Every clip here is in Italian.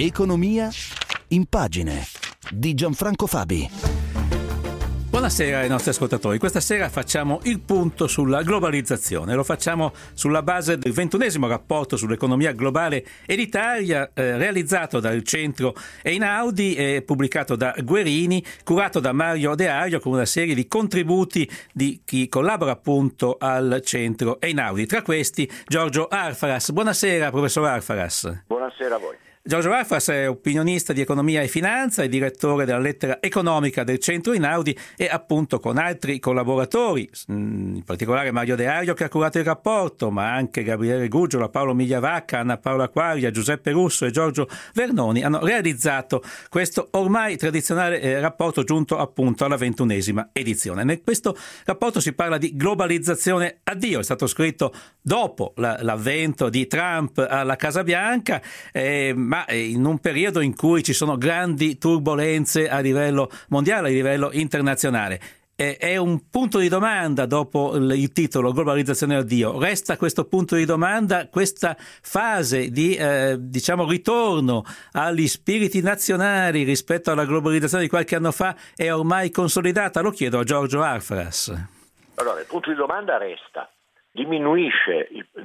Economia in pagine di Gianfranco Fabi. Buonasera ai nostri ascoltatori. Questa sera facciamo il punto sulla globalizzazione. Lo facciamo sulla base del 21° rapporto sull'economia globale e l'Italia, realizzato dal centro Einaudi e pubblicato da Guerini, curato da Mario De Aglio, con una serie di contributi di chi collabora appunto al centro Einaudi. Tra questi Giorgio Arfaras. Buonasera, professor Arfaras. Buonasera a voi. Giorgio Arfaras è opinionista di economia e finanza e direttore della lettera economica del centro Einaudi e appunto con altri collaboratori, in particolare Mario De Aglio che ha curato il rapporto, ma anche Gabriele Guggiola, Paolo Migliavacca, Anna Paola Quaglia, Giuseppe Russo e Giorgio Vernoni hanno realizzato questo ormai tradizionale rapporto giunto appunto alla 21ª edizione. In questo rapporto si parla di globalizzazione addio, è stato scritto dopo l'avvento di Trump alla Casa Bianca, ma in un periodo in cui ci sono grandi turbolenze a livello mondiale, a livello internazionale. È un punto di domanda dopo il titolo globalizzazione addio. Resta questo punto di domanda, questa fase di ritorno agli spiriti nazionali rispetto alla globalizzazione di qualche anno fa è ormai consolidata? Lo chiedo a Giorgio Arfaras. Allora, il punto di domanda resta. Diminuisce,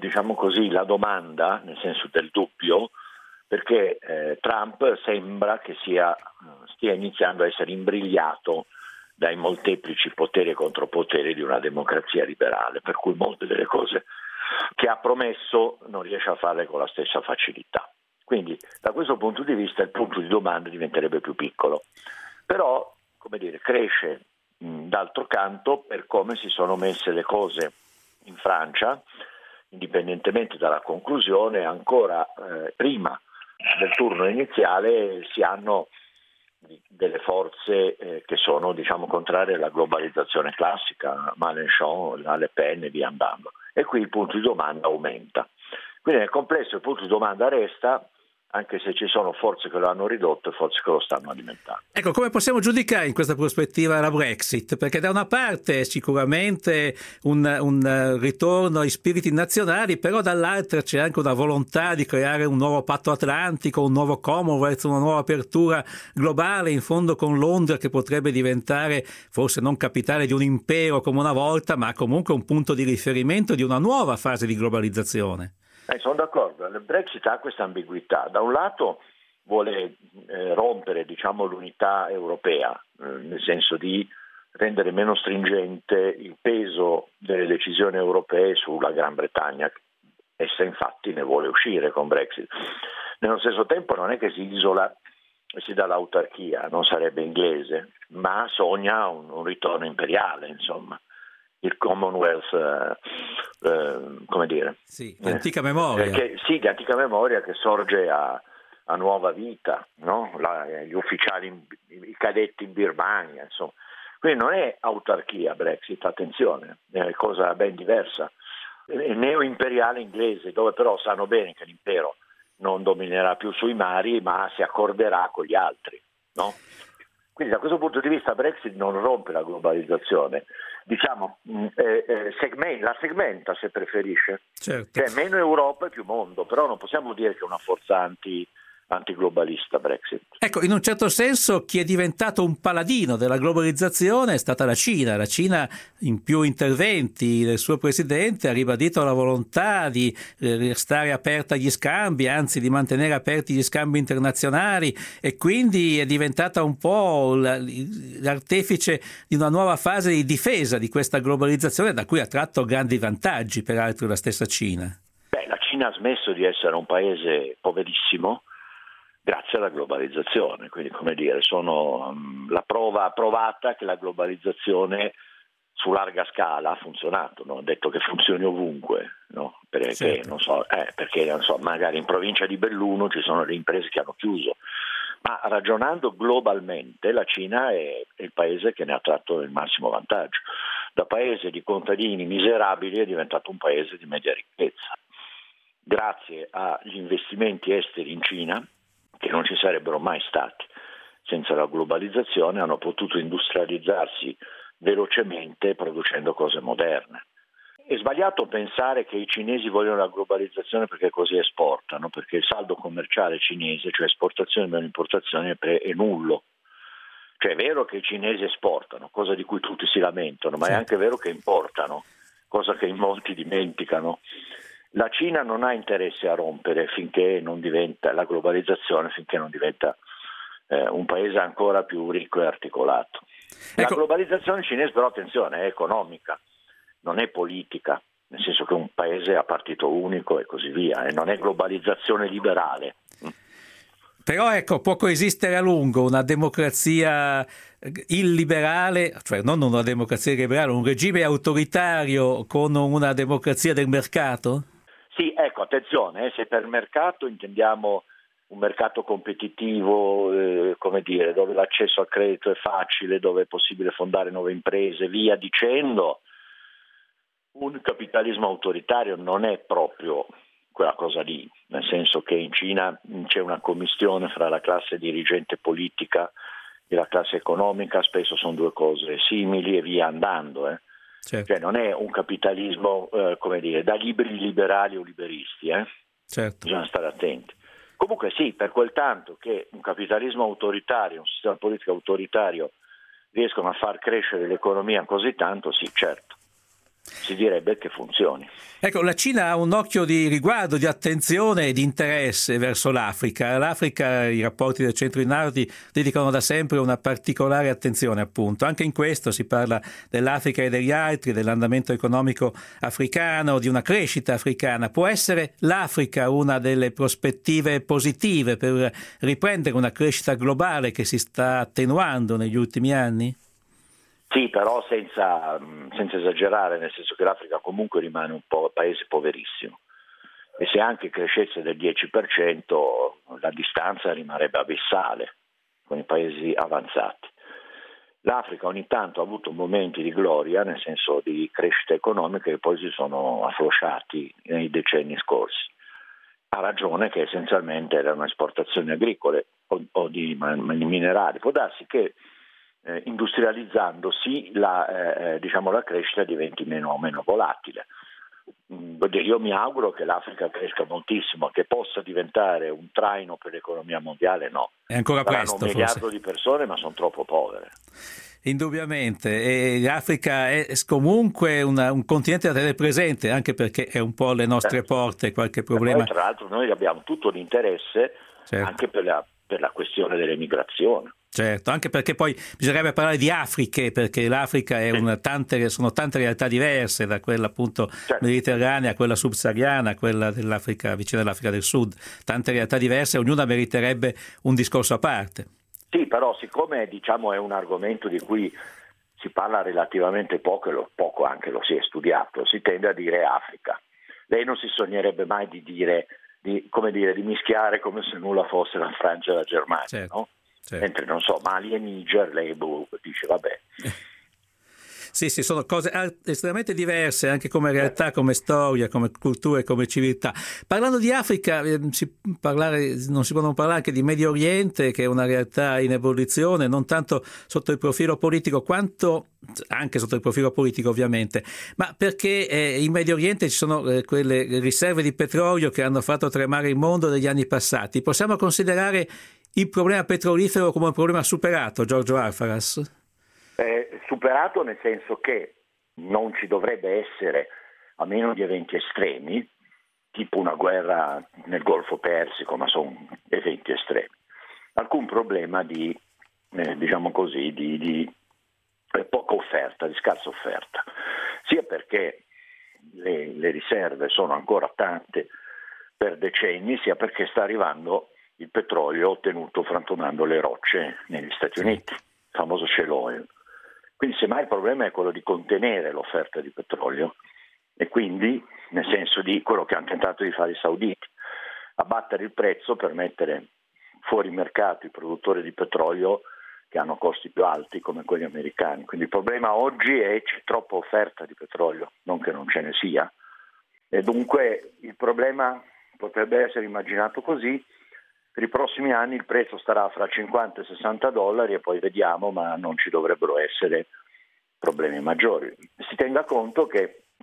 la domanda, nel senso del dubbio, perché Trump sembra che stia iniziando a essere imbrigliato dai molteplici poteri e contropoteri di una democrazia liberale, per cui molte delle cose che ha promesso non riesce a farle con la stessa facilità. Quindi da questo punto di vista il punto di domanda diventerebbe più piccolo, però cresce d'altro canto per come si sono messe le cose in Francia, indipendentemente dalla conclusione. Ancora prima del turno iniziale si hanno delle forze che sono contrarie alla globalizzazione classica, Mélenchon, la Le Pen e via andando, e qui il punto di domanda aumenta. Quindi nel complesso il punto di domanda resta, anche se ci sono forze che lo hanno ridotto e forze che lo stanno alimentando. Ecco, come possiamo giudicare in questa prospettiva la Brexit? Perché da una parte sicuramente un ritorno ai spiriti nazionali, però dall'altra c'è anche una volontà di creare un nuovo patto atlantico, un nuovo Commonwealth, una nuova apertura globale, in fondo con Londra che potrebbe diventare forse non capitale di un impero come una volta, ma comunque un punto di riferimento di una nuova fase di globalizzazione. Sono d'accordo, il Brexit ha questa ambiguità. Da un lato vuole rompere l'unità europea, nel senso di rendere meno stringente il peso delle decisioni europee sulla Gran Bretagna. Essa infatti ne vuole uscire con Brexit. Nello stesso tempo non è che si isola e si dà l'autarchia, non sarebbe inglese, ma sogna un ritorno imperiale, insomma. Il Commonwealth, Sì, di antica memoria. Di antica memoria che sorge a nuova vita, no? Gli ufficiali, i cadetti in Birmania, insomma. Quindi non è autarchia Brexit, attenzione, è cosa ben diversa. È neo-imperiale inglese, dove però sanno bene che l'impero non dominerà più sui mari, ma si accorderà con gli altri, no? Quindi da questo punto di vista Brexit non rompe la globalizzazione, la segmenta se preferisce, certo. Cioè meno Europa e più mondo, però non possiamo dire che è una forza antiglobalista Brexit. Ecco, in un certo senso chi è diventato un paladino della globalizzazione è stata la Cina. La Cina in più interventi del suo presidente ha ribadito la volontà di restare aperta agli scambi, anzi di mantenere aperti gli scambi internazionali, e quindi è diventata un po' l'artefice di una nuova fase di difesa di questa globalizzazione da cui ha tratto grandi vantaggi, peraltro la stessa Cina. La Cina ha smesso di essere un paese poverissimo grazie alla globalizzazione, quindi sono la prova provata che la globalizzazione su larga scala ha funzionato, non ho detto che funzioni ovunque, no? Perché magari in provincia di Belluno ci sono le imprese che hanno chiuso, ma ragionando globalmente la Cina è il paese che ne ha tratto il massimo vantaggio. Da paese di contadini miserabili è diventato un paese di media ricchezza, grazie agli investimenti esteri in Cina, che non ci sarebbero mai stati senza la globalizzazione. Hanno potuto industrializzarsi velocemente producendo cose moderne. è sbagliato pensare che i cinesi vogliono la globalizzazione perché così esportano, perché il saldo commerciale cinese, cioè esportazione meno importazione, è nullo. Cioè è vero che i cinesi esportano, cosa di cui tutti si lamentano, ma è anche vero che importano, cosa che in molti dimenticano. La Cina non ha interesse a rompere finché non diventa la globalizzazione, finché non diventa un paese ancora più ricco e articolato. La globalizzazione cinese però, attenzione, è economica, non è politica, nel senso che è un paese a partito unico e così via, e non è globalizzazione liberale. Però ecco, può coesistere a lungo una democrazia illiberale, cioè non una democrazia liberale, un regime autoritario con una democrazia del mercato? Sì, ecco, attenzione, se per mercato intendiamo un mercato competitivo, come dire, dove l'accesso al credito è facile, dove è possibile fondare nuove imprese, via dicendo, un capitalismo autoritario non è proprio quella cosa lì, nel senso che in Cina c'è una commistione fra la classe dirigente politica e la classe economica, spesso sono due cose simili e via andando. Certo. Cioè non è un capitalismo, come dire, da liberi liberali o liberisti, Certo. Bisogna stare attenti. Comunque sì, per quel tanto che un capitalismo autoritario, un sistema politico autoritario riescono a far crescere l'economia così tanto, sì, certo. Si direbbe che funzioni. Ecco, la Cina ha un occhio di riguardo, di attenzione e di interesse verso l'Africa. L'Africa, i rapporti del Centro Einaudi dedicano da sempre una particolare attenzione, appunto. Anche in questo si parla dell'Africa e degli altri, dell'andamento economico africano, di una crescita africana. Può essere l'Africa una delle prospettive positive per riprendere una crescita globale che si sta attenuando negli ultimi anni? Sì, però senza esagerare, nel senso che l'Africa comunque rimane un paese poverissimo e se anche crescesse del 10% la distanza rimarrebbe abissale con i paesi avanzati. L'Africa ogni tanto ha avuto momenti di gloria, nel senso di crescita economica, che poi si sono afflosciati nei decenni scorsi. Ha ragione che essenzialmente erano esportazioni agricole o di minerali. Può darsi che industrializzandosi la crescita diventi meno volatile. Io mi auguro che l'Africa cresca moltissimo, che possa diventare un traino per l'economia mondiale, no. È ancora presto, 1 miliardo forse. Di persone, ma sono troppo povere. Indubbiamente, e l'Africa è comunque un continente da tenere presente, anche perché è un po' alle nostre porte qualche problema. Poi, tra l'altro noi abbiamo tutto l'interesse, certo, anche per la questione dell'emigrazione. Certo, anche perché poi bisognerebbe parlare di Afriche, perché l'Africa è sono tante realtà diverse, da quella appunto mediterranea a quella subsahariana, a quella dell'Africa vicina all'Africa del Sud, tante realtà diverse, ognuna meriterebbe un discorso a parte. Sì, però siccome è un argomento di cui si parla relativamente poco e poco anche lo si è studiato, si tende a dire Africa. Lei non si sognerebbe mai di mischiare come se nulla fosse la Francia e la Germania, certo, no? Certo. Mentre non so, Mali e Niger, lei dice vabbè. Sì, sono cose estremamente diverse anche come realtà, come storia, come cultura e come civiltà. Parlando di Africa, non si può non parlare anche di Medio Oriente, che è una realtà in evoluzione, non tanto sotto il profilo politico quanto anche sotto il profilo politico ovviamente, ma perché in Medio Oriente ci sono quelle riserve di petrolio che hanno fatto tremare il mondo negli anni passati. Possiamo considerare il problema petrolifero come un problema superato, Giorgio Alfaras? Superato nel senso che non ci dovrebbe essere, a meno di eventi estremi, tipo una guerra nel Golfo Persico, ma sono eventi estremi, alcun problema di poca offerta, di scarsa offerta, sia perché le riserve sono ancora tante per decenni, sia perché sta arrivando il petrolio ottenuto frantumando le rocce negli Stati Uniti, il famoso shale oil. Quindi semmai il problema è quello di contenere l'offerta di petrolio e quindi nel senso di quello che hanno tentato di fare i sauditi, abbattere il prezzo per mettere fuori mercato i produttori di petrolio che hanno costi più alti come quelli americani. Quindi il problema oggi è che c'è troppa offerta di petrolio, non che non ce ne sia, e dunque il problema potrebbe essere immaginato così: per i prossimi anni il prezzo starà fra 50 e 60 dollari e poi vediamo, ma non ci dovrebbero essere problemi maggiori. Si tenga conto che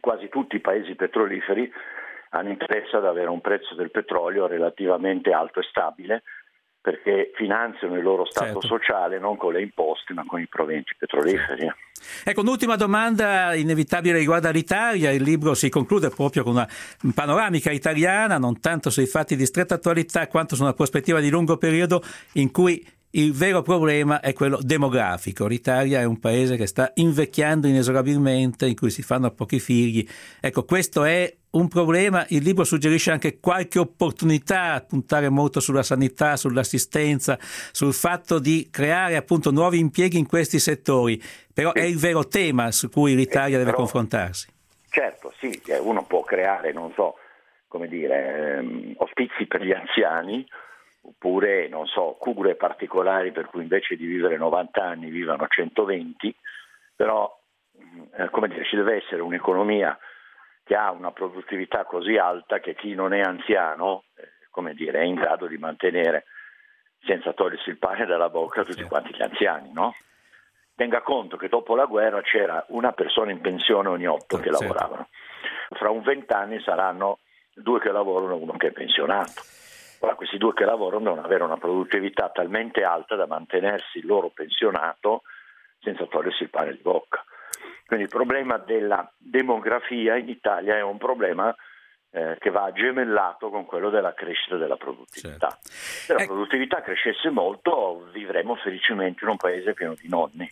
quasi tutti i paesi petroliferi hanno interesse ad avere un prezzo del petrolio relativamente alto e stabile, perché finanziano il loro stato sociale non con le imposte ma con i proventi petroliferi. Ecco, un'ultima domanda inevitabile riguarda l'Italia. Il libro si conclude proprio con una panoramica italiana, non tanto sui fatti di stretta attualità quanto su una prospettiva di lungo periodo in cui il vero problema è quello demografico. L'Italia è un paese che sta invecchiando inesorabilmente, in cui si fanno pochi figli. Ecco, questo è un problema. Il libro suggerisce anche qualche opportunità, a puntare molto sulla sanità, sull'assistenza, sul fatto di creare appunto nuovi impieghi in questi settori. Però è il vero tema su cui l'Italia deve confrontarsi. Certo, sì, uno può creare, non so, come dire, ospizi per gli anziani, oppure, non so, cure particolari per cui invece di vivere 90 anni vivano 120, però, come dire, ci deve essere un'economia che ha una produttività così alta che chi non è anziano, come dire, è in grado di mantenere, senza togliersi il pane dalla bocca, tutti quanti gli anziani, no? Tenga conto che dopo la guerra c'era una persona in pensione ogni 8 che lavoravano. Fra un 20 anni saranno 2 che lavorano e 1 che è pensionato. Ora, questi 2 che lavorano devono avere una produttività talmente alta da mantenersi il loro pensionato senza togliersi il pane di bocca. Quindi il problema della demografia in Italia è un problema che va gemellato con quello della crescita della produttività. Se la produttività crescesse molto, vivremo felicemente in un paese pieno di nonni.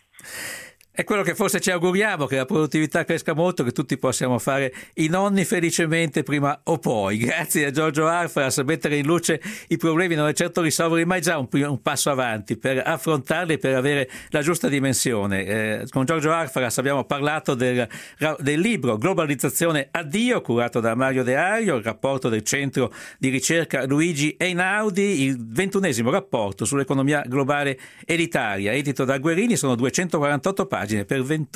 È quello che forse ci auguriamo, che la produttività cresca molto, che tutti possiamo fare i nonni felicemente prima o poi. Grazie a Giorgio Arfras. Mettere in luce i problemi non è certo risolverli, ma è già un passo avanti per affrontarli e per avere la giusta dimensione. Con Giorgio Arfras abbiamo parlato del libro Globalizzazione addio, curato da Mario De Aglio, il rapporto del centro di ricerca Luigi Einaudi, il 21esimo rapporto sull'economia globale e l'Italia, edito da Guerini. Sono 248 pagine per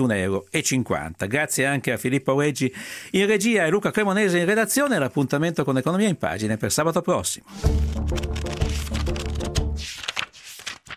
21,50 €. Grazie anche a Filippo Reggi in regia e Luca Cremonese in redazione. L'appuntamento con Economia in Pagine per sabato prossimo.